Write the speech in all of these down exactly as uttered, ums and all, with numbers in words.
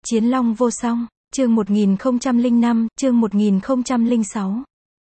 Chiến Long vô song, chương một nghìn không trăm lẻ năm, chương một nghìn không trăm lẻ sáu.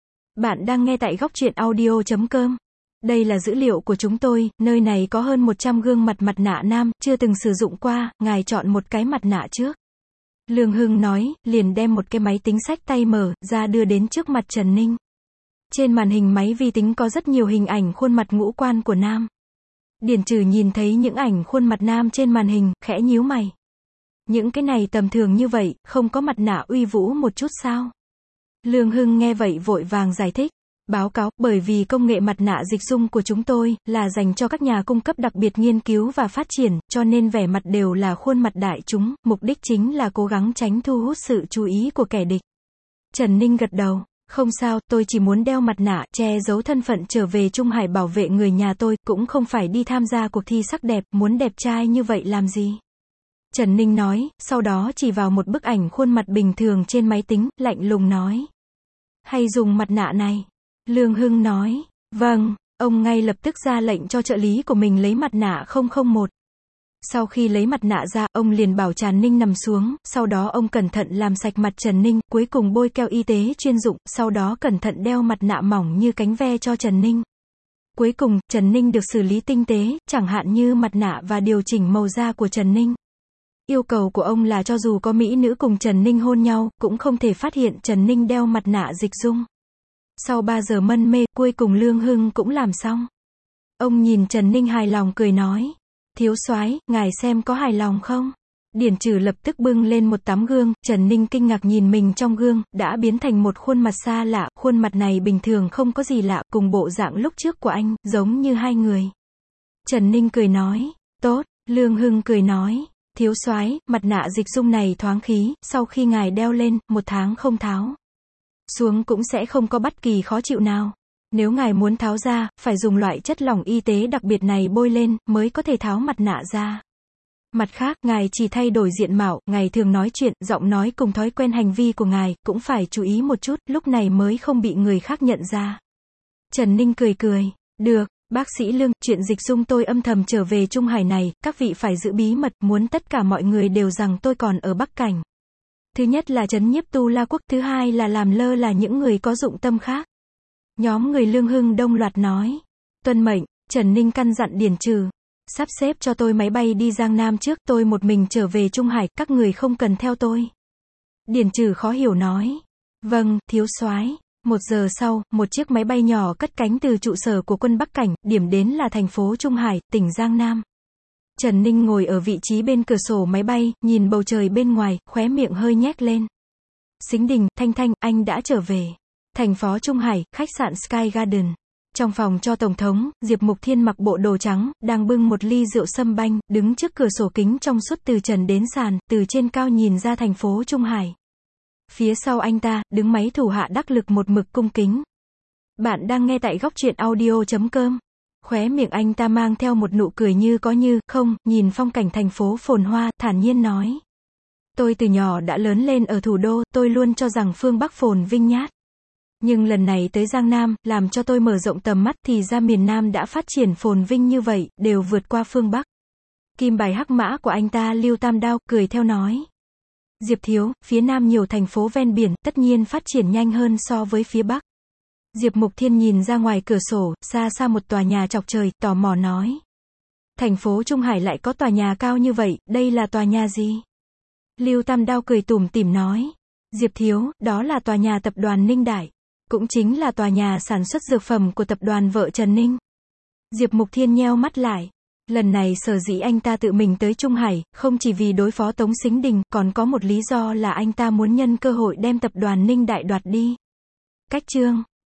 Bạn đang nghe tại góc truyện audio chấm com. Đây là dữ liệu của chúng tôi, nơi này có hơn một trăm gương mặt mặt nạ nam, chưa từng sử dụng qua, ngài chọn một cái mặt nạ trước. Lương Hưng nói, liền đem một cái máy tính xách tay mở, ra đưa đến trước mặt Trần Ninh. Trên màn hình máy vi tính có rất nhiều hình ảnh khuôn mặt ngũ quan của nam. Điển Trừ nhìn thấy những ảnh khuôn mặt nam trên màn hình, khẽ nhíu mày. Những cái này tầm thường như vậy, không có mặt nạ uy vũ một chút sao? Lương Hưng nghe vậy vội vàng giải thích. Báo cáo, bởi vì công nghệ mặt nạ dịch dung của chúng tôi, là dành cho các nhà cung cấp đặc biệt nghiên cứu và phát triển, cho nên vẻ mặt đều là khuôn mặt đại chúng, mục đích chính là cố gắng tránh thu hút sự chú ý của kẻ địch. Trần Ninh gật đầu. Không sao, tôi chỉ muốn đeo mặt nạ, che giấu thân phận trở về Trung Hải bảo vệ người nhà tôi, cũng không phải đi tham gia cuộc thi sắc đẹp, muốn đẹp trai như vậy làm gì? Trần Ninh nói, sau đó chỉ vào một bức ảnh khuôn mặt bình thường trên máy tính, lạnh lùng nói. Hay dùng mặt nạ này? Lương Hưng nói, vâng, ông ngay lập tức ra lệnh cho trợ lý của mình lấy mặt nạ không không một. Sau khi lấy mặt nạ ra, ông liền bảo Trần Ninh nằm xuống, sau đó ông cẩn thận làm sạch mặt Trần Ninh, cuối cùng bôi keo y tế chuyên dụng, sau đó cẩn thận đeo mặt nạ mỏng như cánh ve cho Trần Ninh. Cuối cùng, Trần Ninh được xử lý tinh tế, chẳng hạn như mặt nạ và điều chỉnh màu da của Trần Ninh. Yêu cầu của ông là cho dù có mỹ nữ cùng Trần Ninh hôn nhau, cũng không thể phát hiện Trần Ninh đeo mặt nạ dịch dung. Sau ba giờ mân mê, cuối cùng Lương Hưng cũng làm xong. Ông nhìn Trần Ninh hài lòng cười nói. Thiếu soái, ngài xem có hài lòng không? Điển Trừ lập tức bưng lên một tấm gương, Trần Ninh kinh ngạc nhìn mình trong gương, đã biến thành một khuôn mặt xa lạ, khuôn mặt này bình thường không có gì lạ, cùng bộ dạng lúc trước của anh, giống như hai người. Trần Ninh cười nói, tốt, Lương Hưng cười nói, thiếu soái, mặt nạ dịch dung này thoáng khí, sau khi ngài đeo lên, một tháng không tháo xuống cũng sẽ không có bất kỳ khó chịu nào. Nếu ngài muốn tháo ra, phải dùng loại chất lỏng y tế đặc biệt này bôi lên, mới có thể tháo mặt nạ ra. Mặt khác, ngài chỉ thay đổi diện mạo, ngài thường nói chuyện, giọng nói cùng thói quen hành vi của ngài, cũng phải chú ý một chút, lúc này mới không bị người khác nhận ra. Trần Ninh cười cười, được, bác sĩ Lương, chuyện dịch dung tôi âm thầm trở về Trung Hải này, các vị phải giữ bí mật, muốn tất cả mọi người đều rằng tôi còn ở Bắc Cảnh. Thứ nhất là trấn nhiếp Tu La Quốc, thứ hai là làm lơ là những người có dụng tâm khác. Nhóm người Lương Hưng đông loạt nói. Tuân mệnh, Trần Ninh căn dặn Điển Trừ. Sắp xếp cho tôi máy bay đi Giang Nam trước, tôi một mình trở về Trung Hải, các người không cần theo tôi. Điển Trừ khó hiểu nói. Vâng, thiếu soái. Một giờ sau, một chiếc máy bay nhỏ cất cánh từ trụ sở của quân Bắc Cảnh, điểm đến là thành phố Trung Hải, tỉnh Giang Nam. Trần Ninh ngồi ở vị trí bên cửa sổ máy bay, nhìn bầu trời bên ngoài, khóe miệng hơi nhếch lên. Sính Đình, Thanh Thanh, anh đã trở về. Thành phố Trung Hải, khách sạn Sky Garden. Trong phòng cho Tổng thống, Diệp Mục Thiên mặc bộ đồ trắng, đang bưng một ly rượu sâm banh, đứng trước cửa sổ kính trong suốt từ trần đến sàn, từ trên cao nhìn ra thành phố Trung Hải. Phía sau anh ta, đứng máy thủ hạ đắc lực một mực cung kính. Bạn đang nghe tại góc truyện audio chấm com. Khóe miệng anh ta mang theo một nụ cười như có như không, nhìn phong cảnh thành phố phồn hoa, thản nhiên nói. Tôi từ nhỏ đã lớn lên ở thủ đô, tôi luôn cho rằng phương Bắc phồn vinh nhát. Nhưng lần này tới Giang Nam, làm cho tôi mở rộng tầm mắt thì ra miền Nam đã phát triển phồn vinh như vậy, đều vượt qua phương Bắc. Kim bài hắc mã của anh ta Lưu Tam Đao, cười theo nói. Diệp thiếu, phía Nam nhiều thành phố ven biển, tất nhiên phát triển nhanh hơn so với phía Bắc. Diệp Mục Thiên nhìn ra ngoài cửa sổ, xa xa một tòa nhà chọc trời, tò mò nói. Thành phố Trung Hải lại có tòa nhà cao như vậy, đây là tòa nhà gì? Lưu Tam Đao cười tủm tỉm nói. Diệp thiếu, đó là tòa nhà tập đoàn Ninh Đại. Cũng chính là tòa nhà sản xuất dược phẩm của tập đoàn vợ Trần Ninh. Diệp Mục Thiên nheo mắt lại. Lần này sở dĩ anh ta tự mình tới Trung Hải, không chỉ vì đối phó Tống Sính Đình, còn có một lý do là anh ta muốn nhân cơ hội đem tập đoàn Ninh Đại đoạt đi. Cách chương.